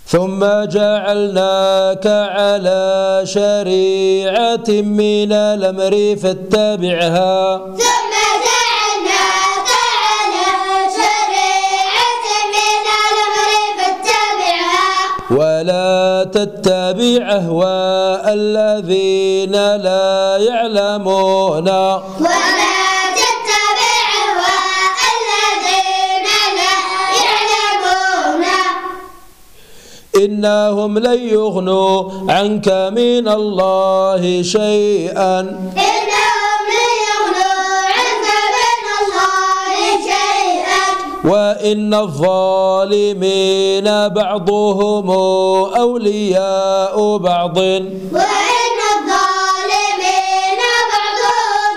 ثم جعلناك على شريعة من الأمر فاتبعها ثم جعلناك على شريعة من الأمر فاتبعها ولا تتبع أهواء الذين لا يعلمون ولا تتبع أهواء الذين لا يعلمون إنهم لن يغنوا عنك من الله شيئا إنهم لن يغنوا عنك من الله شيئا وإن الظالمين بعضهم أولياء بعض وإن الظالمين بعضهم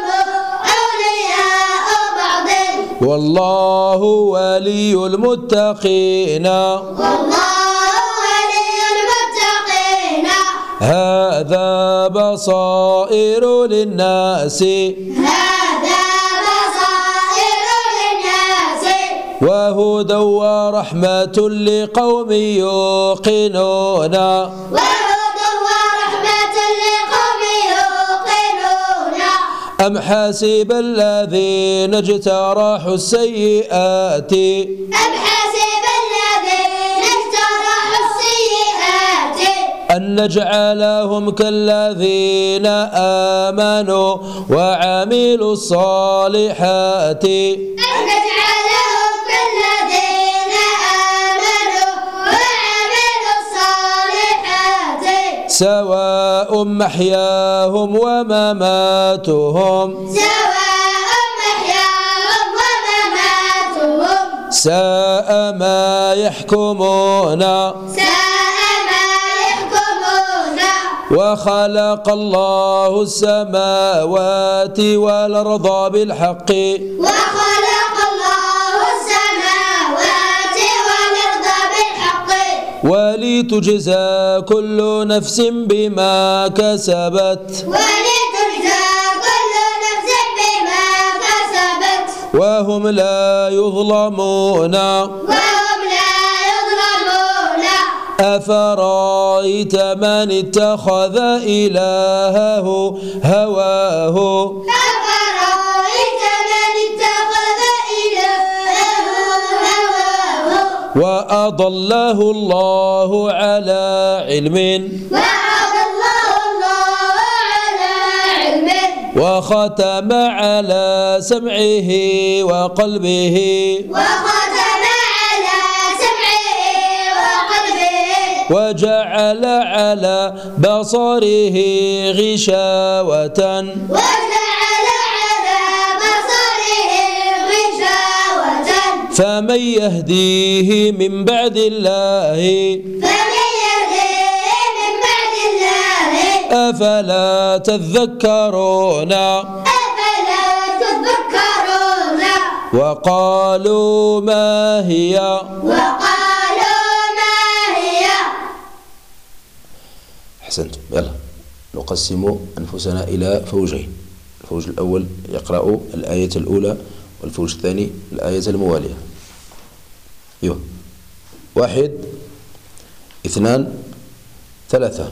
أولياء بعض والله ولي المتقين والله ولي المتقين هذا بصائر للناس هذا بصائر للناس وهدى ورحمة لقوم يوقنون وهدى ورحمة لقوم يوقنون أم حسب الذين اجترحوا السيئات أم حسب الذين اجترحوا السيئات أن نجعلهم كالذين آمنوا وعملوا الصالحات أن نجعلهم كالذين آمنوا وعملوا الصالحات سواء محياهم ومماتهم سواء محياهم ومماتهم ساء ما يحكمون ساء ما يحكمون وخلق الله السماوات والأرض بالحق وخلق الله السماوات والأرض بالحق ولتجزى كل نفس بما كسبت ولتجزى كل نفس بما كسبت وهم لا يظلمون وهم لا يظلمون أفرأيت من اتخذ إلهه هواه أفرأيت من اتخذ إلهه هواه وأضله الله على علم وأضله الله على علم وختم على سمعه وقلبه وختم على سمعه وقلبه وجعل على بصره غشاوة وجعل على بصره غشاوة فمن يهديه من بعد الله فمن يهديه من بعد الله أفلا تذكرون أفلا تذكرون وقالوا ما هي وقالوا ما هي أحسنتم. يلا نقسم أنفسنا إلى فوجين. الفوج الأول يقرأ الآية الأولى والفوج الثاني الآية الموالية. أيوه 1 2 3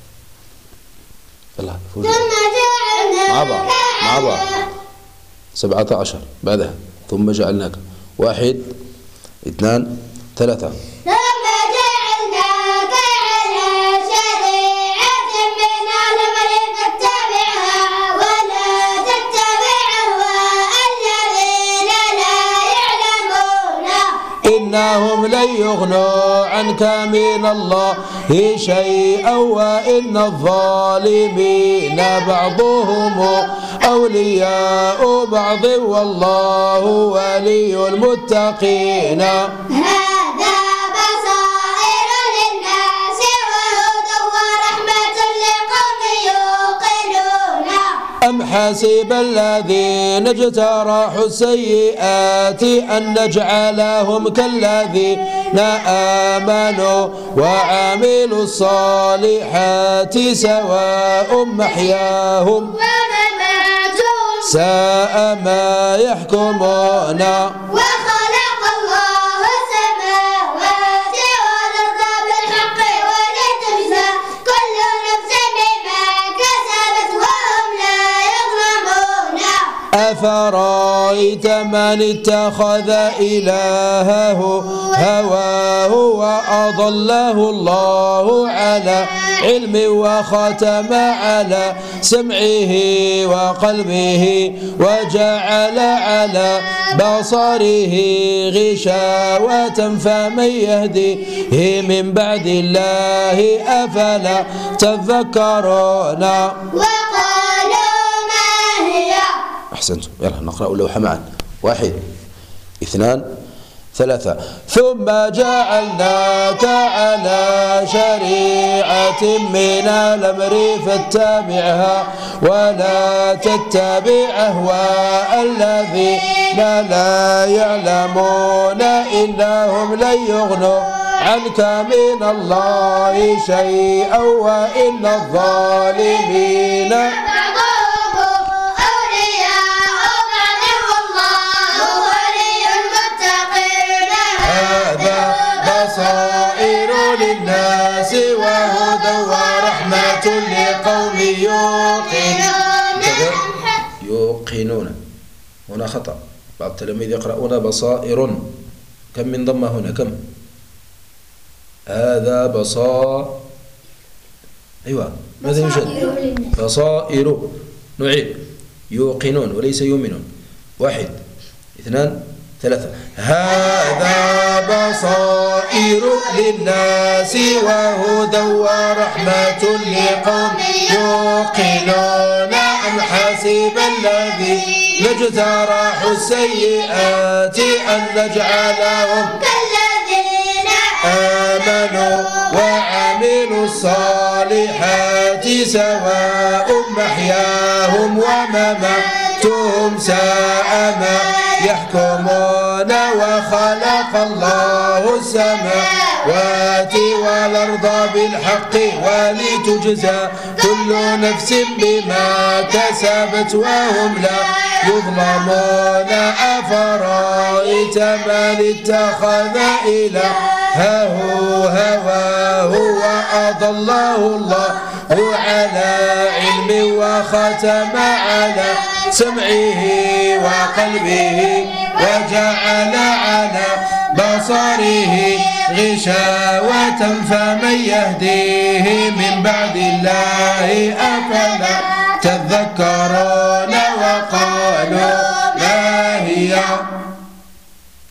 يلا فوج ثم جعلناك مع بعض 17 بعدها ثم جعلناك 1 2 3 ثم جعلناك على شريعة من الأمر فاتبعها ولا تتبع أهواء الذين لا يعلمون إنهم لن يغنوا عنك من الله شيئا وإن الظالمين بعضهم أولياء بعض والله ولي المتقين هذا بصائر للناس وهدى ورحمة لقوم يوقنون أم حسب الذين اجترحوا السيئات أن نجعلهم كالذين آمنوا وعملوا الصالحات سواء محياهم ومماتهم ساء ما يحكمون وخلق الله السماوات والأرض بالحق أفرأيت من اتخذ إلهه هواه وأضله الله على علم وختم على سمعه وقلبه وجعل على بصره غشاوة فمن يهديه من بعد الله أفلا تذكرون. وقالوا ما هي. أحسنتم. يلا نقرأ اللوحة معا. 1 2 3. ثم جعلناك على شريعة من الأمر فاتبعها ولا تتبع أهواء الذين لا يعلمون إنهم لن يغنوا عنك من الله شيئا وإن الظالمين بصائر للناس وهدى ورحمة لقوم يوقنون. هنا خطأ، بعض التلاميذ يقرؤون بصائر. كم من ضمة هنا؟ كم؟ هذا أيوة، ماذا يوجد؟ بصائر. نعيد. يوقنون وليس يؤمنون. 1 2 3. هذا بصائر للناس وهدى ورحمة لقوم يوقنون أم حسب الذين اجترحوا السيئات أن نجعلهم كالذين آمنوا وعملوا الصالحات سواء محياهم ومماتهم ساء ما يحكمون. وخلق الله السماوات والأرض بالحق ولتجزى كل نفس بما كسبت وهم لا يظلمون. أفرأيت من اتخذ إلهه هواه وأضله الله على علم وختم على سمعه وقلبه وجعل على بصره غشاوة فمن يهديه من بعد الله أفلا تذكرون. وقالوا ما هي